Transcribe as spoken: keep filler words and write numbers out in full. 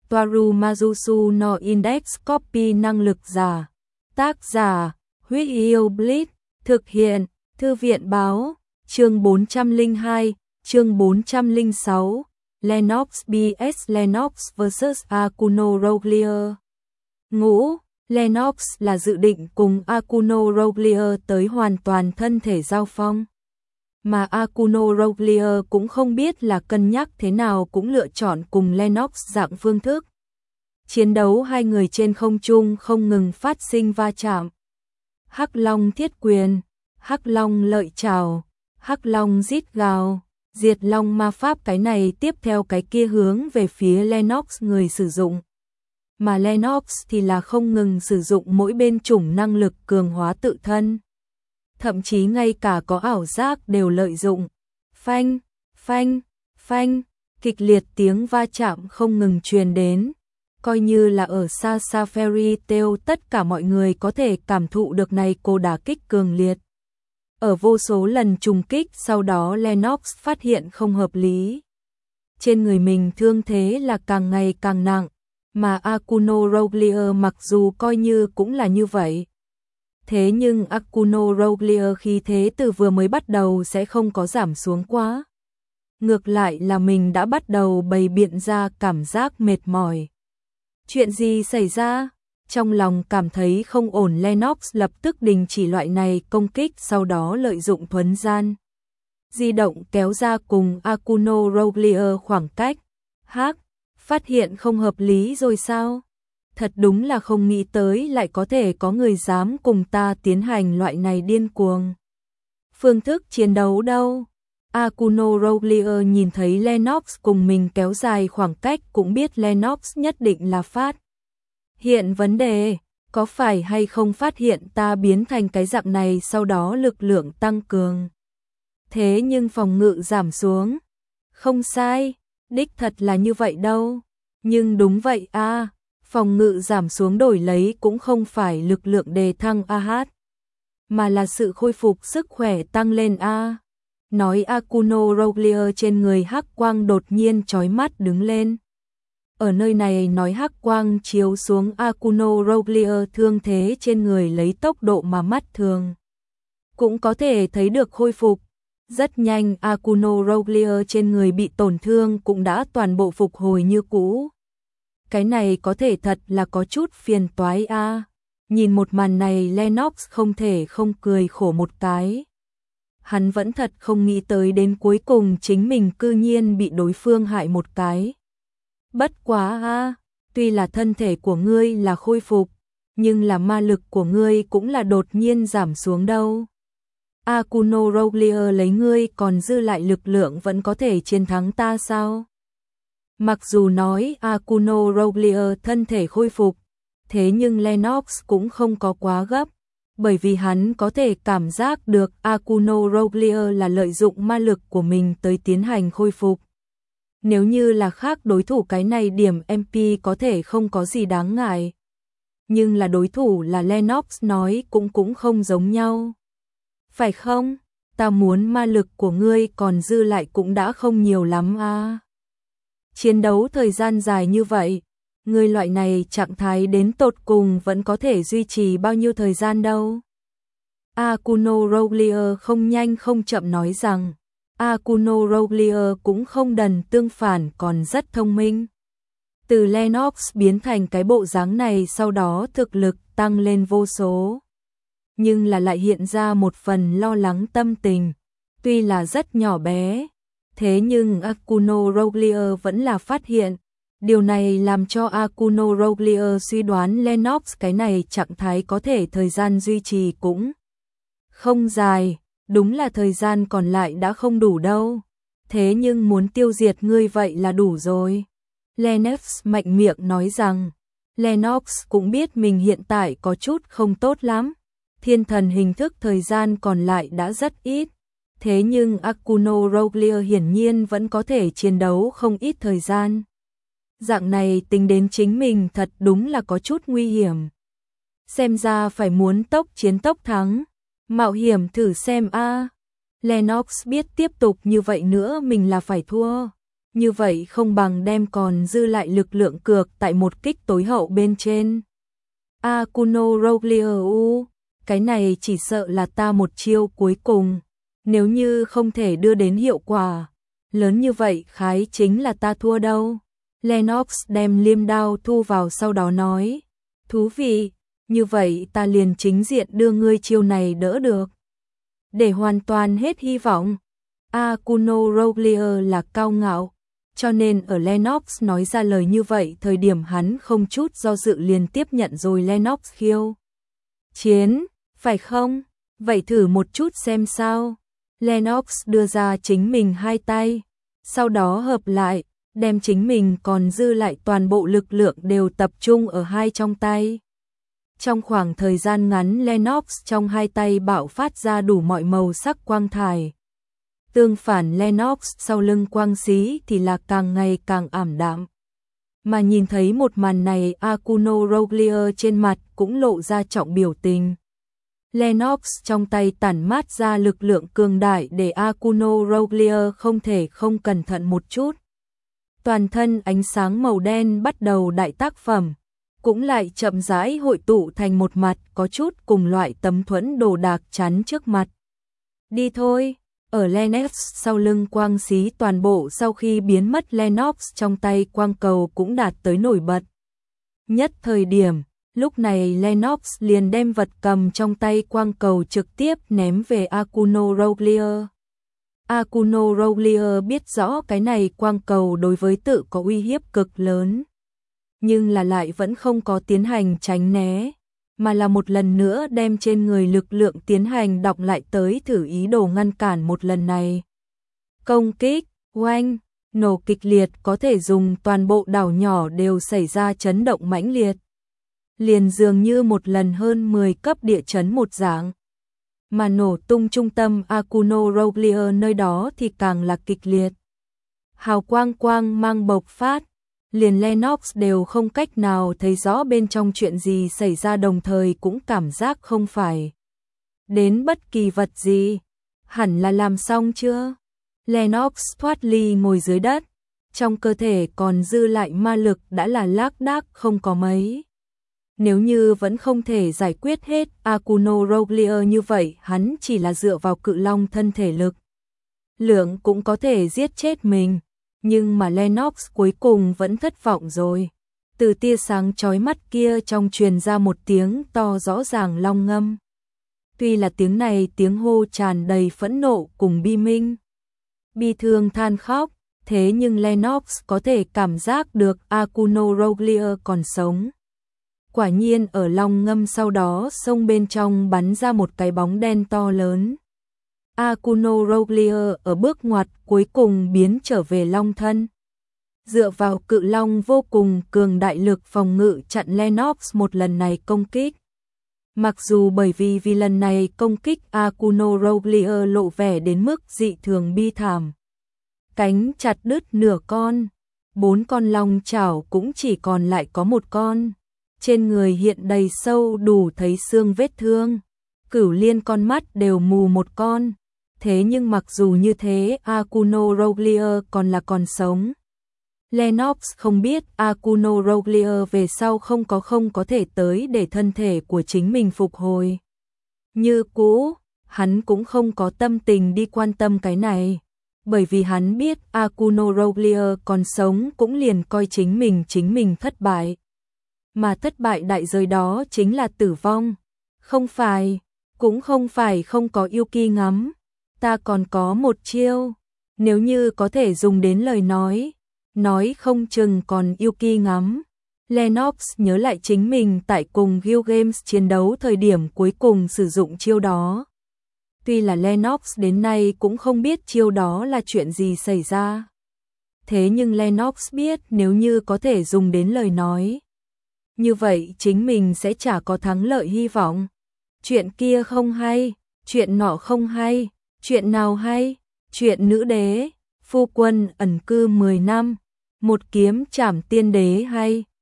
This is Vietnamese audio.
Toaru Majusu no Index Copy năng lực giả. Tác giả, Huyết Yêu Blitz, thực hiện, Thư viện báo, chương bốn trăm lẻ hai, chương bốn trăm lẻ sáu, Lennox bê ét Lennox versus Akuno Roglier. Ngũ, Lennox là dự định cùng Akuno Roglier tới hoàn toàn thân thể giao phong. Mà Akuno Roglier cũng không biết là cân nhắc thế nào cũng lựa chọn cùng Lennox dạng phương thức. Chiến đấu hai người trên không trung không ngừng phát sinh va chạm. Hắc Long thiết quyền, Hắc Long lợi trảo, Hắc Long rít gào, Diệt Long ma pháp cái này tiếp theo cái kia hướng về phía Lennox người sử dụng. Mà Lennox thì là không ngừng sử dụng mỗi bên chủng năng lực cường hóa tự thân. Thậm chí ngay cả có ảo giác đều lợi dụng. Phanh, phanh, phanh, kịch liệt tiếng va chạm không ngừng truyền đến. Coi như là ở xa xa Fairy Tail tất cả mọi người có thể cảm thụ được này cô đả kích cường liệt. Ở vô số lần trùng kích sau đó Lennox phát hiện không hợp lý. Trên người mình thương thế là càng ngày càng nặng, mà Akuno Roglier mặc dù coi như cũng là như vậy. Thế nhưng Akuno Roglier khi thế từ vừa mới bắt đầu sẽ không có giảm xuống quá. Ngược lại là mình đã bắt đầu bày biện ra cảm giác mệt mỏi. Chuyện gì xảy ra? Trong lòng cảm thấy không ổn Lennox lập tức đình chỉ loại này công kích sau đó lợi dụng thuấn gian. Di động kéo ra cùng Akuno Roglier khoảng cách. Hắc, phát hiện không hợp lý rồi sao? Thật đúng là không nghĩ tới lại có thể có người dám cùng ta tiến hành loại này điên cuồng. Phương thức chiến đấu đâu? Akuno Roglier nhìn thấy Lennox cùng mình kéo dài khoảng cách cũng biết Lennox nhất định là phát hiện vấn đề, có phải hay không phát hiện ta biến thành cái dạng này sau đó lực lượng tăng cường. Thế nhưng phòng ngự giảm xuống. Không sai, đích thật là như vậy đâu. Nhưng đúng vậy a, à, phòng ngự giảm xuống đổi lấy cũng không phải lực lượng đề thăng a hát, mà là sự khôi phục sức khỏe tăng lên a. À. Nói Akuno Roglier trên người hắc quang đột nhiên chói mắt đứng lên. Ở nơi này nói hắc quang chiếu xuống Akuno Roglier thương thế trên người lấy tốc độ mà mắt thường cũng có thể thấy được khôi phục. Rất nhanh Akuno Roglier trên người bị tổn thương cũng đã toàn bộ phục hồi như cũ. Cái này có thể thật là có chút phiền toái a. À. Nhìn một màn này Lennox không thể không cười khổ một cái. Hắn vẫn thật không nghĩ tới đến cuối cùng chính mình cư nhiên bị đối phương hại một cái. Bất quá a, à, tuy là thân thể của ngươi là khôi phục, nhưng là ma lực của ngươi cũng là đột nhiên giảm xuống đâu. Akuno Roglier lấy ngươi còn dư lại lực lượng vẫn có thể chiến thắng ta sao? Mặc dù nói Akuno Roglier thân thể khôi phục, thế nhưng Lennox cũng không có quá gấp, bởi vì hắn có thể cảm giác được Akuno Roglier là lợi dụng ma lực của mình tới tiến hành khôi phục. Nếu như là khác đối thủ cái này điểm em pê có thể không có gì đáng ngại. Nhưng là đối thủ là Lennox nói cũng cũng không giống nhau. Phải không? Ta muốn ma lực của ngươi còn dư lại cũng đã không nhiều lắm à. Chiến đấu thời gian dài như vậy, ngươi loại này trạng thái đến tột cùng vẫn có thể duy trì bao nhiêu thời gian đâu. Akuno Roglier không nhanh không chậm nói rằng, Akuno Roglier cũng không đần tương phản còn rất thông minh. Từ Lennox biến thành cái bộ dáng này sau đó thực lực tăng lên vô số. Nhưng là lại hiện ra một phần lo lắng tâm tình, tuy là rất nhỏ bé. Thế nhưng Akuno Roglier vẫn là phát hiện. Điều này làm cho Akuno Roglier suy đoán Lennox cái này trạng thái có thể thời gian duy trì cũng không dài. Đúng là thời gian còn lại đã không đủ đâu. Thế nhưng muốn tiêu diệt ngươi vậy là đủ rồi. Lennox mạnh miệng nói rằng. Lennox cũng biết mình hiện tại có chút không tốt lắm. Thiên thần hình thức thời gian còn lại đã rất ít. Thế nhưng Akuno Roglier hiển nhiên vẫn có thể chiến đấu không ít thời gian. Dạng này tính đến chính mình thật đúng là có chút nguy hiểm. Xem ra phải muốn tốc chiến tốc thắng. Mạo hiểm thử xem a. À. Lennox biết tiếp tục như vậy nữa mình là phải thua. như vậy không bằng đem còn dư lại lực lượng cược tại một kích tối hậu bên trên. Akuno Rogliu, cái này chỉ sợ là ta một chiêu cuối cùng, nếu như không thể đưa đến hiệu quả lớn như vậy khái chính là ta thua đâu. Lennox đem liêm đao thu vào sau đó nói, thú vị, như vậy ta liền chính diện đưa ngươi chiêu này đỡ được. Để hoàn toàn hết hy vọng, Akuno Rogliu là cao ngạo, cho nên ở Lennox nói ra lời như vậy thời điểm hắn không chút do dự liền tiếp nhận rồi Lennox khiêu chiến, phải không? Vậy thử một chút xem sao. Lennox đưa ra chính mình hai tay, sau đó hợp lại, đem chính mình còn dư lại toàn bộ lực lượng đều tập trung ở hai trong tay. Trong khoảng thời gian ngắn Lennox trong hai tay bạo phát ra đủ mọi màu sắc quang thải. Tương phản Lennox sau lưng quang xí thì là càng ngày càng ảm đạm. Mà nhìn thấy một màn này Akuno Rogliu trên mặt cũng lộ ra trọng biểu tình. Lennox trong tay tản mát ra lực lượng cường đại để Akuno Rogliu không thể không cẩn thận một chút. Toàn thân ánh sáng màu đen bắt đầu đại tác phẩm, cũng lại chậm rãi hội tụ thành một mặt có chút cùng loại tấm thuẫn đồ đạc chắn trước mặt. Đi thôi, ở Lennox sau lưng quang xí toàn bộ sau khi biến mất Lennox trong tay quang cầu cũng đạt tới nổi bật. Nhất thời điểm, lúc này Lennox liền đem vật cầm trong tay quang cầu trực tiếp ném về Akuno Rogliu. Akuno Rogliu biết rõ cái này quang cầu đối với tự có uy hiếp cực lớn, nhưng là lại vẫn không có tiến hành tránh né, mà là một lần nữa đem trên người lực lượng tiến hành đọc lại tới thử ý đồ ngăn cản một lần này. Công kích, oanh, nổ kịch liệt có thể dùng toàn bộ đảo nhỏ đều xảy ra chấn động mãnh liệt. Liền dường như một lần hơn mười cấp địa chấn một dạng. Mà nổ tung trung tâm Akuno Rogliu nơi đó thì càng là kịch liệt. Hào quang quang mang bộc phát, liền Lennox đều không cách nào thấy rõ bên trong chuyện gì xảy ra đồng thời cũng cảm giác không phải đến bất kỳ vật gì. Hẳn là làm xong chưa? Lennox thoát ly ngồi dưới đất, trong cơ thể còn dư lại ma lực đã là lác đác không có mấy. Nếu như vẫn không thể giải quyết hết Akuno Rogliu như vậy, hắn chỉ là dựa vào cự long thân thể lực lượng cũng có thể giết chết mình. Nhưng mà Lennox cuối cùng vẫn thất vọng rồi. Từ tia sáng chói mắt kia trong truyền ra một tiếng to rõ ràng long ngâm. Tuy là tiếng này tiếng hô tràn đầy phẫn nộ cùng bi minh, bi thương than khóc, thế nhưng Lennox có thể cảm giác được Akuno Rogliu còn sống. Quả nhiên ở long ngâm sau đó sông bên trong bắn ra một cái bóng đen to lớn. Akuno Rogliu ở bước ngoặt cuối cùng biến trở về long thân. Dựa vào cự long vô cùng cường đại lực phòng ngự chặn Lennox một lần này công kích. Mặc dù bởi vì vì lần này công kích Akuno Rogliu lộ vẻ đến mức dị thường bi thảm. Cánh chặt đứt nửa con, bốn con long chảo cũng chỉ còn lại có một con. Trên người hiện đầy sâu đủ thấy xương vết thương. Cửu liên con mắt đều mù một con. Thế nhưng mặc dù như thế Akuno Rogliu còn là còn sống. Lennox không biết Akuno Rogliu về sau không có không có thể tới để thân thể của chính mình phục hồi như cũ, hắn cũng không có tâm tình đi quan tâm cái này. Bởi vì hắn biết Akuno Rogliu còn sống cũng liền coi chính mình chính mình thất bại. Mà thất bại đại giới đó chính là tử vong. Không phải, cũng không phải không có Yuki ngắm. Ta còn có một chiêu, nếu như có thể dùng đến lời nói, nói không chừng còn Yuki ngắm. Lennox nhớ lại chính mình tại cùng Gil Games chiến đấu thời điểm cuối cùng sử dụng chiêu đó. Tuy là Lennox đến nay cũng không biết chiêu đó là chuyện gì xảy ra. Thế nhưng Lennox biết nếu như có thể dùng đến lời nói, như vậy chính mình sẽ chả có thắng lợi hy vọng. Chuyện kia không hay, chuyện nọ không hay, chuyện nào hay, chuyện nữ đế, phu quân ẩn cư mười năm, một kiếm trảm tiên đế hay.